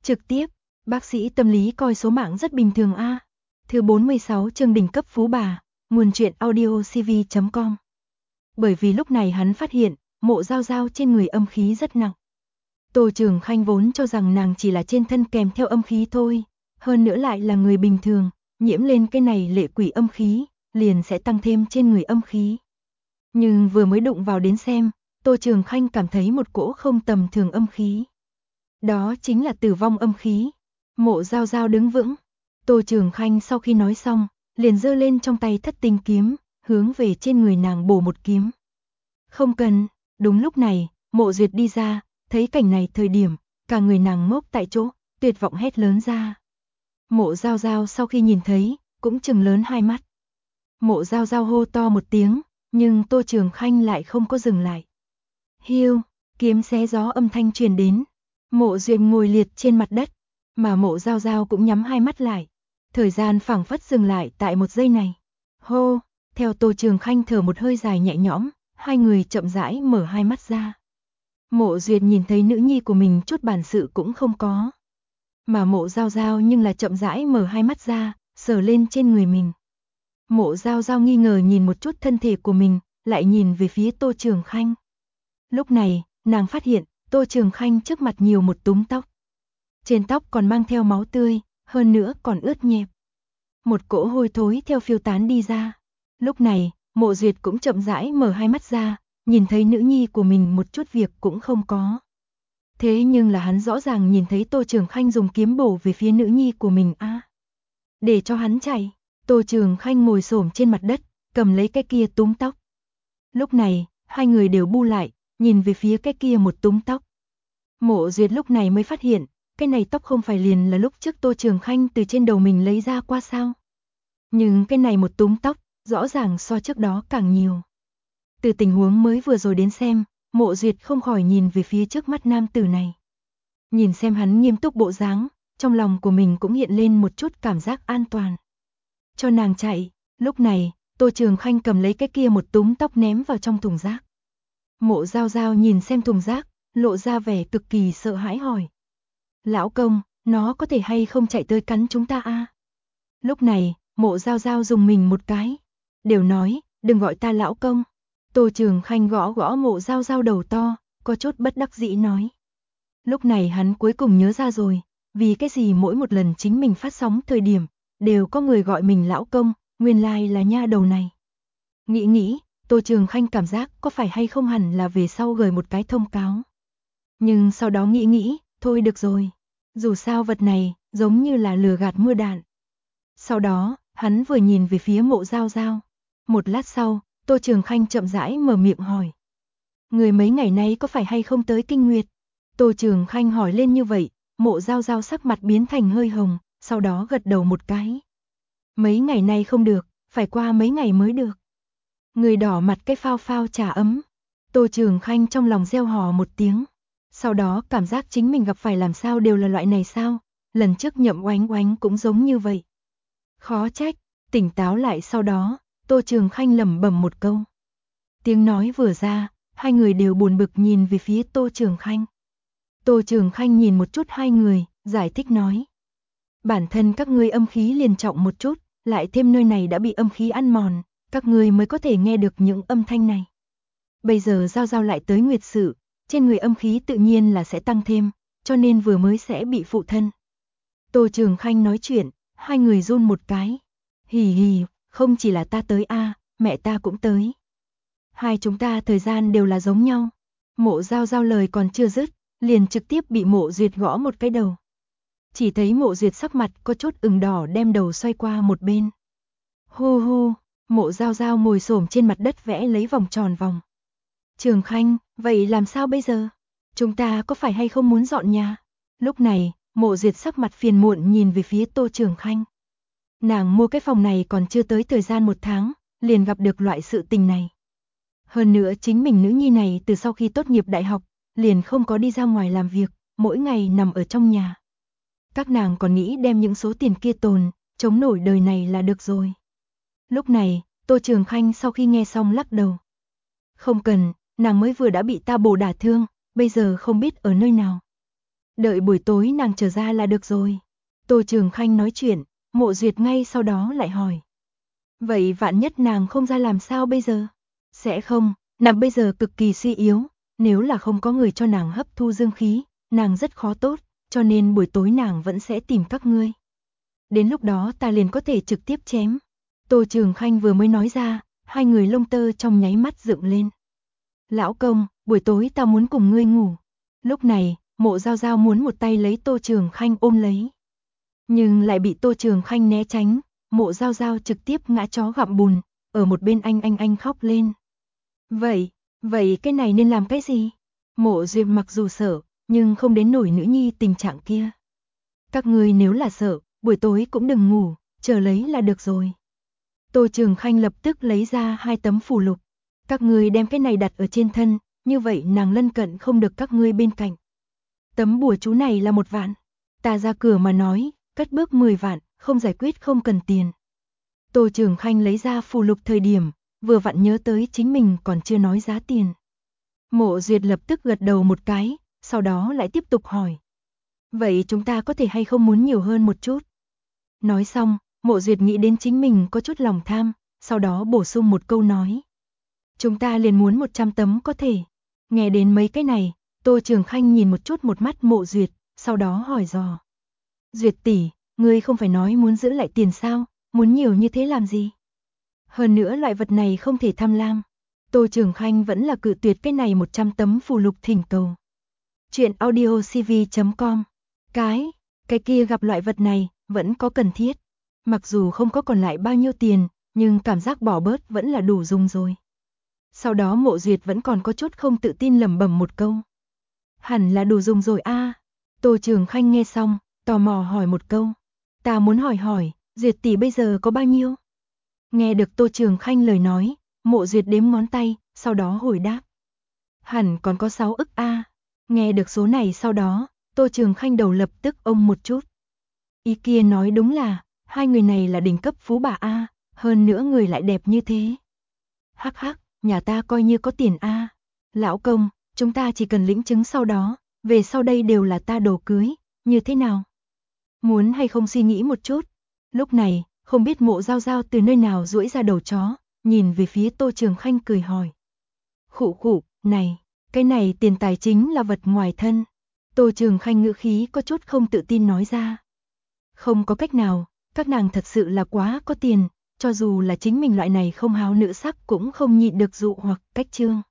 Trực tiếp, bác sĩ tâm lý coi số mạng rất bình thường a. Thứ 46 chương đỉnh cấp phú bà, nguồn truyện audio cv.com. Bởi vì lúc này hắn phát hiện, Mộ Giao Giao trên người âm khí rất nặng. Tô Trường Khanh vốn cho rằng nàng chỉ là trên thân kèm theo âm khí thôi, hơn nữa lại là người bình thường, nhiễm lên cái này lệ quỷ âm khí, liền sẽ tăng thêm trên người âm khí. Nhưng vừa mới đụng vào đến xem, Tô Trường Khanh cảm thấy một cỗ không tầm thường âm khí. Đó chính là tử vong âm khí. Mộ Giao Giao đứng vững. Tô Trường Khanh sau khi nói xong, liền giơ lên trong tay Thất Tinh kiếm, hướng về trên người nàng bổ một kiếm. Không cần. Đúng lúc này, Mộ Duyệt đi ra, thấy cảnh này thời điểm, cả người nàng ngốc tại chỗ, tuyệt vọng hét lớn ra. Mộ Giao Giao sau khi nhìn thấy, cũng trừng lớn hai mắt. Mộ Giao Giao hô to một tiếng, nhưng Tô Trường Khanh lại không có dừng lại. Hiu, kiếm xé gió âm thanh truyền đến. Mộ Duyệt ngồi liệt trên mặt đất, mà Mộ Giao Giao cũng nhắm hai mắt lại. Thời gian phảng phất dừng lại tại một giây này. Hô, theo Tô Trường Khanh thở một hơi dài nhẹ nhõm, hai người chậm rãi mở hai mắt ra. Mộ Duyệt nhìn thấy nữ nhi của mình chút bản sự cũng không có. Mà Mộ Giao Giao nhưng là chậm rãi mở hai mắt ra, sờ lên trên người mình. Mộ Giao Giao nghi ngờ nhìn một chút thân thể của mình, lại nhìn về phía Tô Trường Khanh. Lúc này, nàng phát hiện, Tô Trường Khanh trước mặt nhiều một túm tóc. Trên tóc còn mang theo máu tươi, hơn nữa còn ướt nhẹp. Một cỗ hôi thối theo phiêu tán đi ra. Lúc này, Mộ Duyệt cũng chậm rãi mở hai mắt ra, nhìn thấy nữ nhi của mình một chút việc cũng không có. Thế nhưng là hắn rõ ràng nhìn thấy Tô Trường Khanh dùng kiếm bổ về phía nữ nhi của mình a. Để cho hắn chạy, Tô Trường Khanh ngồi xổm trên mặt đất, cầm lấy cái kia túm tóc. Lúc này, hai người đều bu lại, nhìn về phía cái kia một túm tóc. Mộ Duyệt lúc này mới phát hiện, cái này tóc không phải liền là lúc trước Tô Trường Khanh từ trên đầu mình lấy ra qua sao. Nhưng cái này một túm tóc, rõ ràng so trước đó càng nhiều. Từ tình huống mới vừa rồi đến xem, Mộ Duyệt không khỏi nhìn về phía trước mắt nam tử này. Nhìn xem hắn nghiêm túc bộ dáng, trong lòng của mình cũng hiện lên một chút cảm giác an toàn. Cho nàng chạy, lúc này, Tô Trường Khanh cầm lấy cái kia một túm tóc ném vào trong thùng rác. Mộ Giao Giao nhìn xem thùng rác, lộ ra vẻ cực kỳ sợ hãi hỏi. Lão công, nó có thể hay không chạy tới cắn chúng ta a? Lúc này, Mộ Giao Giao dùng mình một cái. Đều nói, đừng gọi ta lão công. Tô Trường Khanh gõ gõ Mộ Giao Giao đầu to, có chút bất đắc dĩ nói. Lúc này hắn cuối cùng nhớ ra rồi, vì cái gì mỗi một lần chính mình phát sóng thời điểm, đều có người gọi mình lão công, nguyên lai là nha đầu này. Nghĩ, Tô Trường Khanh cảm giác có phải hay không hẳn là về sau gửi một cái thông cáo. Nhưng sau đó nghĩ, thôi được rồi. Dù sao vật này, giống như là lừa gạt mưa đạn. Sau đó, hắn vừa nhìn về phía Mộ Giao Giao. Một lát sau, Tô Trường Khanh chậm rãi mở miệng hỏi. Người mấy ngày nay có phải hay không tới kinh nguyệt? Tô Trường Khanh hỏi lên như vậy, Mộ Giao Giao sắc mặt biến thành hơi hồng, sau đó gật đầu một cái. Mấy ngày nay không được, phải qua mấy ngày mới được. Người đỏ mặt cái phao phao trà ấm. Tô Trường Khanh trong lòng reo hò một tiếng. Sau đó cảm giác chính mình gặp phải làm sao đều là loại này sao, lần trước Nhậm Oánh Oánh cũng giống như vậy. Khó trách, tỉnh táo lại sau đó, Tô Trường Khanh lẩm bẩm một câu. Tiếng nói vừa ra, hai người đều buồn bực nhìn về phía Tô Trường Khanh. Tô Trường Khanh nhìn một chút hai người, giải thích nói. Bản thân các ngươi âm khí liền trọng một chút, lại thêm nơi này đã bị âm khí ăn mòn, các ngươi mới có thể nghe được những âm thanh này. Bây giờ Giao Giao lại tới nguyệt sự, trên người âm khí tự nhiên là sẽ tăng thêm, cho nên vừa mới sẽ bị phụ thân. Tô Trường Khanh nói chuyện, hai người run một cái. Hì hì, không chỉ là ta tới a, mẹ ta cũng tới. Hai chúng ta thời gian đều là giống nhau. Mộ Giao Giao lời còn chưa dứt, liền trực tiếp bị Mộ Duyệt gõ một cái đầu. Chỉ thấy Mộ Duyệt sắc mặt có chút ửng đỏ đem đầu xoay qua một bên. Hu hu, Mộ Giao Giao ngồi xổm trên mặt đất vẽ lấy vòng tròn vòng. Trường Khanh, vậy làm sao bây giờ? Chúng ta có phải hay không muốn dọn nhà? Lúc này, Mộ Duyệt sắc mặt phiền muộn nhìn về phía Tô Trường Khanh. Nàng mua cái phòng này còn chưa tới thời gian một tháng, liền gặp được loại sự tình này. Hơn nữa chính mình nữ nhi này từ sau khi tốt nghiệp đại học, liền không có đi ra ngoài làm việc, mỗi ngày nằm ở trong nhà. Các nàng còn nghĩ đem những số tiền kia tồn, chống nổi đời này là được rồi. Lúc này, Tô Trường Khanh sau khi nghe xong lắc đầu. Không cần, nàng mới vừa đã bị ta bổ đả thương, bây giờ không biết ở nơi nào. Đợi buổi tối nàng trở ra là được rồi. Tô Trường Khanh nói chuyện, Mộ Duyệt ngay sau đó lại hỏi. Vậy vạn nhất nàng không ra làm sao bây giờ? Sẽ không, nàng bây giờ cực kỳ suy yếu, nếu là không có người cho nàng hấp thu dương khí, nàng rất khó tốt, cho nên buổi tối nàng vẫn sẽ tìm các ngươi. Đến lúc đó ta liền có thể trực tiếp chém. Tô Trường Khanh vừa mới nói ra, hai người lông tơ trong nháy mắt dựng lên. Lão công, buổi tối ta muốn cùng ngươi ngủ. Lúc này, Mộ Giao Giao muốn một tay lấy Tô Trường Khanh ôm lấy. Nhưng lại bị Tô Trường Khanh né tránh, Mộ Giao Giao trực tiếp ngã chó gặm bùn, ở một bên anh khóc lên. Vậy cái này nên làm cái gì? Mộ Duyệt mặc dù sợ, nhưng không đến nổi nữ nhi tình trạng kia. Các ngươi nếu là sợ, buổi tối cũng đừng ngủ, chờ lấy là được rồi. Tô Trường Khanh lập tức lấy ra 2 tấm phù lục. Các ngươi đem cái này đặt ở trên thân, như vậy nàng lân cận không được các ngươi bên cạnh. Tấm bùa chú này là 1 vạn. Ta ra cửa mà nói, cất bước 10 vạn, không giải quyết không cần tiền. Tô Trường Khanh lấy ra phù lục thời điểm, vừa vặn nhớ tới chính mình còn chưa nói giá tiền. Mộ Duyệt lập tức gật đầu một cái, sau đó lại tiếp tục hỏi. Vậy chúng ta có thể hay không muốn nhiều hơn một chút? Nói xong, Mộ Duyệt nghĩ đến chính mình có chút lòng tham, sau đó bổ sung một câu nói. Chúng ta liền muốn 100 tấm có thể. Nghe đến mấy cái này, Tô Trường Khanh nhìn một chút một mắt Mộ Duyệt, sau đó hỏi dò. Duyệt tỷ, ngươi không phải nói muốn giữ lại tiền sao, muốn nhiều như thế làm gì? Hơn nữa loại vật này không thể tham lam. Tô Trường Khanh vẫn là cự tuyệt cái này 100 tấm phù lục thỉnh cầu. Chuyện audiocv.com. Cái kia gặp loại vật này, vẫn có cần thiết. Mặc dù không có còn lại bao nhiêu tiền, nhưng cảm giác bỏ bớt vẫn là đủ dùng rồi. Sau đó Mộ Duyệt vẫn còn có chút không tự tin lẩm bẩm một câu. Hẳn là đủ dùng rồi a. Tô Trường Khanh nghe xong, tò mò hỏi một câu. Ta muốn hỏi, Duyệt tỷ bây giờ có bao nhiêu? Nghe được Tô Trường Khanh lời nói, Mộ Duyệt đếm ngón tay, sau đó hồi đáp. Hẳn còn có 6 ức a. Nghe được số này sau đó, Tô Trường Khanh đầu lập tức ông một chút. Ý kia nói đúng là, hai người này là đỉnh cấp phú bà a, hơn nữa người lại đẹp như thế. Hắc hắc, nhà ta coi như có tiền a. Lão công, chúng ta chỉ cần lĩnh chứng sau đó, về sau đây đều là ta đồ cưới, như thế nào? Muốn hay không suy nghĩ một chút? Lúc này, không biết Mộ Giao Giao từ nơi nào duỗi ra đầu chó, nhìn về phía Tô Trường Khanh cười hỏi. Khụ, này, cái này tiền tài chính là vật ngoài thân. Tô Trường Khanh ngữ khí có chút không tự tin nói ra. Không có cách nào, các nàng thật sự là quá có tiền, cho dù là chính mình loại này không háo nữ sắc cũng không nhịn được dụ hoặc cách trương.